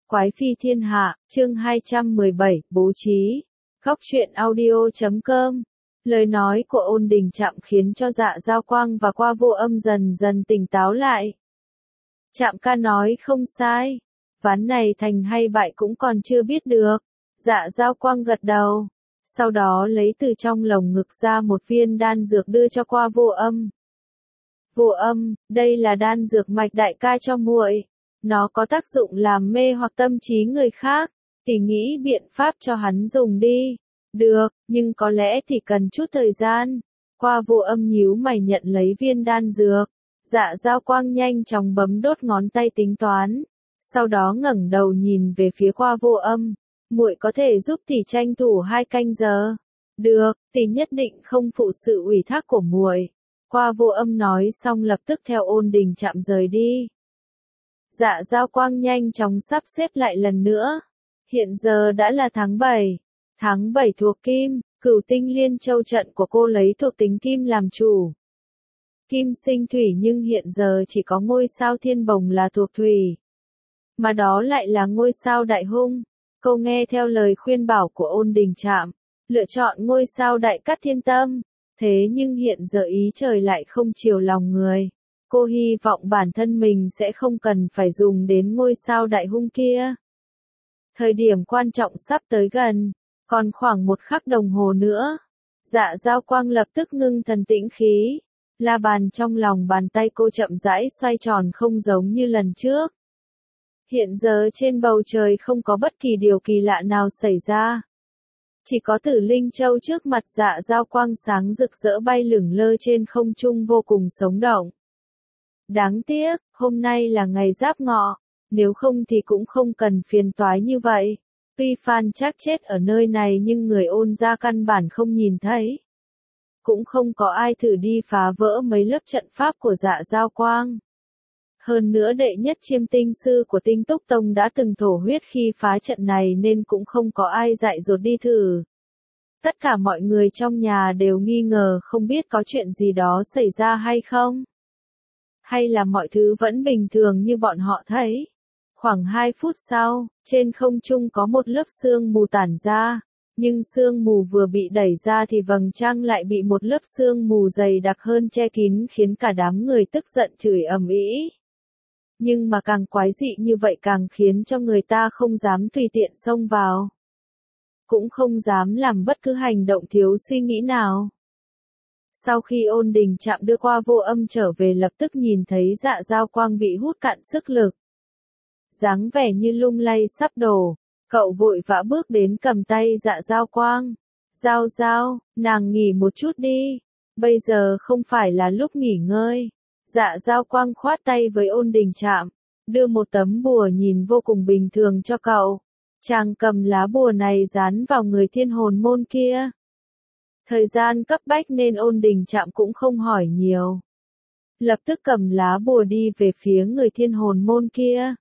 Quái phi thiên hạ, chương 217, bố trí. Góc truyện audio.com. Lời nói của Ôn Đình Trạm khiến cho Dạ Giao Quang và Qua Vô Âm dần dần tỉnh táo lại. Trạm ca nói không sai. Ván này thành hay bại cũng còn chưa biết được. Dạ Giao Quang gật đầu. Sau đó lấy từ trong lồng ngực ra một viên đan dược đưa cho Qua Vô Âm. Vô Âm, đây là đan dược mạch đại ca cho muội. Nó có tác dụng làm mê hoặc tâm trí người khác, thì nghĩ biện pháp cho hắn dùng đi. Được, nhưng có lẽ thì cần chút thời gian. Qua Vô Âm nhíu mày nhận lấy viên đan dược. Dạ Giao Quang nhanh chóng bấm đốt ngón tay tính toán. Sau đó ngẩng đầu nhìn về phía Qua Vô Âm. Muội có thể giúp tỷ tranh thủ 2 canh giờ. Được, tỷ nhất định không phụ sự ủy thác của muội. Qua Vô Âm nói xong lập tức theo Ôn Đình Trạm rời đi. Dạ Giao Quang nhanh chóng sắp xếp lại lần nữa. Hiện giờ đã là tháng 7. Tháng 7 thuộc Kim, Cửu Tinh Liên Châu trận của cô lấy thuộc tính Kim làm chủ. Kim sinh thủy nhưng hiện giờ chỉ có ngôi sao Thiên Bồng là thuộc thủy. Mà đó lại là ngôi sao Đại Hung. Cô nghe theo lời khuyên bảo của Ôn Đình Trạm, lựa chọn ngôi sao Đại Cát Thiên Tâm. Thế nhưng hiện giờ ý trời lại không chiều lòng người. Cô hy vọng bản thân mình sẽ không cần phải dùng đến ngôi sao Đại Hung kia. Thời điểm quan trọng sắp tới gần, còn khoảng 1 khắc đồng hồ nữa. Dạ Giao Quang lập tức ngưng thần tĩnh khí. La bàn trong lòng bàn tay cô chậm rãi xoay tròn không giống như lần trước. Hiện giờ trên bầu trời không có bất kỳ điều kỳ lạ nào xảy ra. Chỉ có Tử Linh Châu trước mặt Dạ Giao Quang sáng rực rỡ bay lửng lơ trên không trung vô cùng sống động. Đáng tiếc, hôm nay là ngày Giáp Ngọ, nếu không thì cũng không cần phiền toái như vậy. Tuy Phan Trác chết ở nơi này nhưng người Ôn gia căn bản không nhìn thấy. Cũng không có ai thử đi phá vỡ mấy lớp trận pháp của Dạ Giao Quang. Hơn nữa đệ nhất chiêm tinh sư của Tinh Túc Tông đã từng thổ huyết khi phá trận này nên cũng không có ai dại dột đi thử. Tất cả mọi người trong nhà đều nghi ngờ không biết có chuyện gì đó xảy ra hay không. Hay là mọi thứ vẫn bình thường như bọn họ thấy. Khoảng 2 phút sau, trên không trung có một lớp sương mù tản ra. Nhưng sương mù vừa bị đẩy ra thì vầng trăng lại bị một lớp sương mù dày đặc hơn che kín khiến cả đám người tức giận chửi ầm ĩ. Nhưng mà càng quái dị như vậy càng khiến cho người ta không dám tùy tiện xông vào. Cũng không dám làm bất cứ hành động thiếu suy nghĩ nào. Sau khi Ôn Đình Trạm đưa Qua Vô Âm trở về lập tức nhìn thấy Dạ Giao Quang bị hút cạn sức lực. Dáng vẻ như lung lay sắp đổ, cậu vội vã bước đến cầm tay Dạ Giao Quang. Giao Giao, nàng nghỉ một chút đi, bây giờ không phải là lúc nghỉ ngơi. Dạ Giao Quang khoát tay với Ôn Đình Trạm, đưa một tấm bùa nhìn vô cùng bình thường cho cậu. Chàng cầm lá bùa này dán vào người Thiên Hồn Môn kia. Thời gian cấp bách nên Ôn Đình Trạm cũng không hỏi nhiều. Lập tức cầm lá bùa đi về phía người Thiên Hồn Môn kia.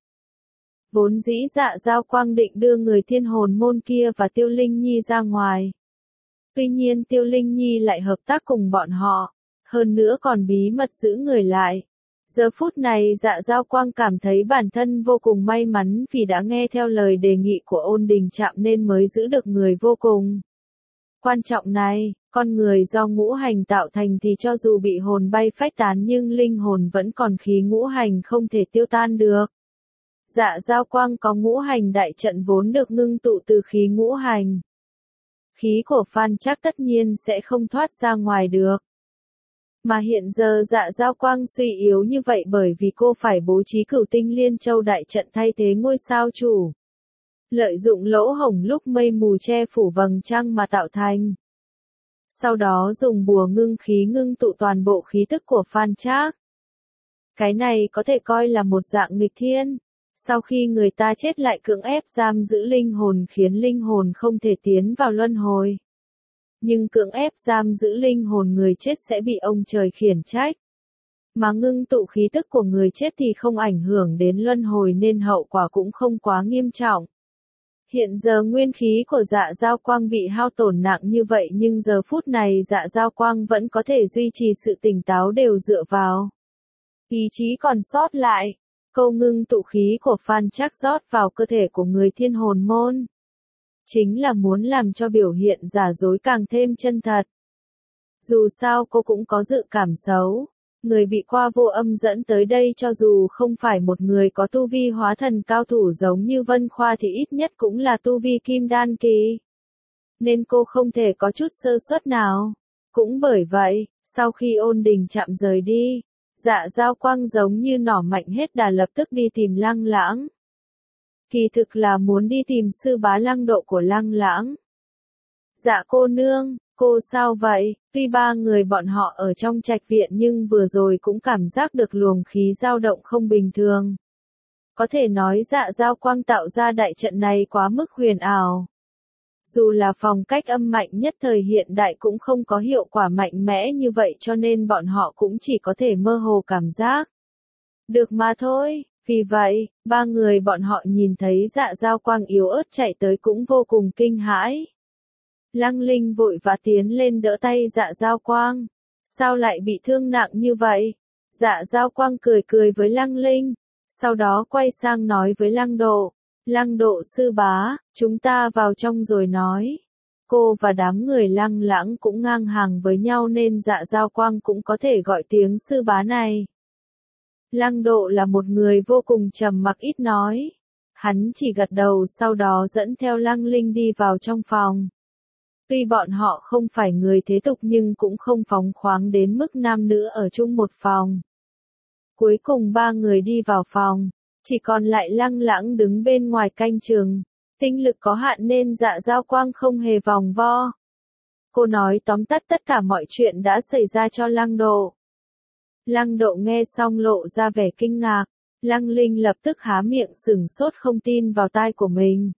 Vốn dĩ Dạ Giao Quang định đưa người Thiên Hồn Môn kia và Tiêu Linh Nhi ra ngoài. Tuy nhiên Tiêu Linh Nhi lại hợp tác cùng bọn họ, hơn nữa còn bí mật giữ người lại. Giờ phút này Dạ Giao Quang cảm thấy bản thân vô cùng may mắn vì đã nghe theo lời đề nghị của Ôn Đình Trạm nên mới giữ được người vô cùng quan trọng này. Con người do ngũ hành tạo thành thì cho dù bị hồn bay phách tán nhưng linh hồn vẫn còn khí ngũ hành không thể tiêu tan được. Dạ Giao Quang có ngũ hành đại trận vốn được ngưng tụ từ khí ngũ hành. Khí của Phan Trác tất nhiên sẽ không thoát ra ngoài được. Mà hiện giờ Dạ Giao Quang suy yếu như vậy bởi vì cô phải bố trí Cửu Tinh Liên Châu đại trận thay thế ngôi sao chủ. Lợi dụng lỗ hổng lúc mây mù che phủ vầng trăng mà tạo thành. Sau đó dùng bùa ngưng khí ngưng tụ toàn bộ khí tức của Phan Trác. Cái này có thể coi là một dạng nghịch thiên. Sau khi người ta chết lại cưỡng ép giam giữ linh hồn khiến linh hồn không thể tiến vào luân hồi. Nhưng cưỡng ép giam giữ linh hồn người chết sẽ bị ông trời khiển trách. Mà ngưng tụ khí tức của người chết thì không ảnh hưởng đến luân hồi nên hậu quả cũng không quá nghiêm trọng. Hiện giờ nguyên khí của Dạ Giao Quang bị hao tổn nặng như vậy nhưng giờ phút này Dạ Giao Quang vẫn có thể duy trì sự tỉnh táo đều dựa vào ý chí còn sót lại. Cô ngưng tụ khí của Phan Trác rót vào cơ thể của người Thiên Hồn Môn. Chính là muốn làm cho biểu hiện giả dối càng thêm chân thật. Dù sao cô cũng có dự cảm xấu. Người bị qua vô âm dẫn tới đây cho dù không phải một người có tu vi hóa thần cao thủ giống như Vân Khoa thì ít nhất cũng là tu vi kim đan kỳ. Nên cô không thể có chút sơ suất nào. Cũng bởi vậy, sau khi Ôn Đình Trạm rời đi, Dạ Giao Quang giống như nỏ mạnh hết đà lập tức đi tìm Lăng Lãng. Kỳ thực là muốn đi tìm sư bá Lăng Độ của Lăng Lãng. Dạ cô nương, cô sao vậy? Tuy ba người bọn họ ở trong trạch viện nhưng vừa rồi cũng cảm giác được luồng khí dao động không bình thường. Có thể nói Dạ Giao Quang tạo ra đại trận này quá mức huyền ảo. Dù là phong cách âm mạnh nhất thời hiện đại cũng không có hiệu quả mạnh mẽ như vậy cho nên bọn họ cũng chỉ có thể mơ hồ cảm giác. Được mà thôi, vì vậy, ba người bọn họ nhìn thấy Dạ Giao Quang yếu ớt chạy tới cũng vô cùng kinh hãi. Lăng Linh vội vã tiến lên đỡ tay Dạ Giao Quang. Sao lại bị thương nặng như vậy? Dạ Giao Quang cười cười với Lăng Linh, sau đó quay sang nói với Lăng Độ. Lăng Độ sư bá, chúng ta vào trong rồi nói. Cô và đám người Lăng Lãng cũng ngang hàng với nhau nên Dạ Giao Quang cũng có thể gọi tiếng sư bá này. Lăng Độ là một người vô cùng trầm mặc ít nói. Hắn chỉ gật đầu sau đó dẫn theo Lăng Linh đi vào trong phòng. Tuy bọn họ không phải người thế tục nhưng cũng không phóng khoáng đến mức nam nữ ở chung một phòng. Cuối cùng ba người đi vào phòng, chỉ còn lại Lăng Lãng đứng bên ngoài canh chừng. Tinh lực có hạn nên Dạ Giao Quang không hề vòng vo. Cô nói tóm tắt tất cả mọi chuyện đã xảy ra cho Lăng Độ. Lăng Độ nghe xong lộ ra vẻ kinh ngạc. Lăng Linh lập tức há miệng sửng sốt không tin vào tai của mình.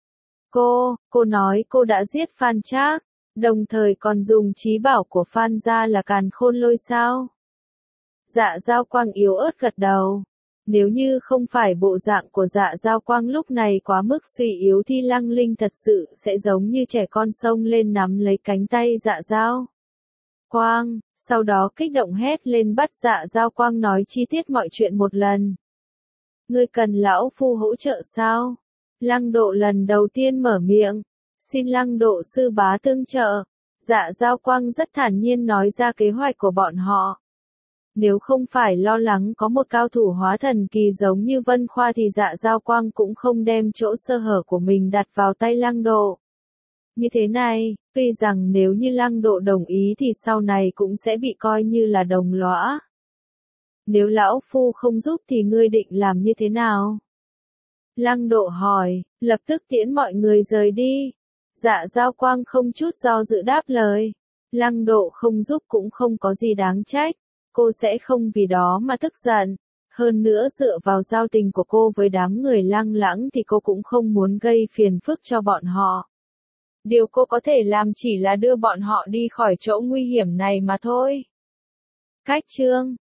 Cô nói cô đã giết Phan Trác, đồng thời còn dùng trí bảo của Phan gia là Càn Khôn Lôi sao? Dạ Giao Quang yếu ớt gật đầu. Nếu như không phải bộ dạng của Dạ Giao Quang lúc này quá mức suy yếu thì Lăng Linh thật sự sẽ giống như trẻ con xông lên nắm lấy cánh tay Dạ Giao Quang, sau đó kích động hét lên bắt Dạ Giao Quang nói chi tiết mọi chuyện một lần. Ngươi cần lão phu hỗ trợ sao? Lăng Độ lần đầu tiên mở miệng. Xin Lăng Độ sư bá tương trợ. Dạ Giao Quang rất thản nhiên nói ra kế hoạch của bọn họ. Nếu không phải lo lắng có một cao thủ hóa thần kỳ giống như Vân Khoa thì Dạ Giao Quang cũng không đem chỗ sơ hở của mình đặt vào tay Lăng Độ. Như thế này, tuy rằng nếu như Lăng Độ đồng ý thì sau này cũng sẽ bị coi như là đồng lõa. Nếu lão phu không giúp thì ngươi định làm như thế nào? Lăng Độ hỏi, lập tức tiễn mọi người rời đi. Dạ Giao Quang không chút do dự đáp lời. Lăng Độ không giúp cũng không có gì đáng trách. Cô sẽ không vì đó mà tức giận. Hơn nữa dựa vào giao tình của cô với đám người Lăng Lãng thì cô cũng không muốn gây phiền phức cho bọn họ. Điều cô có thể làm chỉ là đưa bọn họ đi khỏi chỗ nguy hiểm này mà thôi. Cách chương